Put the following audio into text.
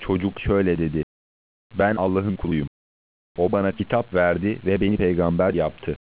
Çocuk şöyle dedi: Ben Allah'ın kuluyum. O bana kitap verdi ve beni peygamber yaptı.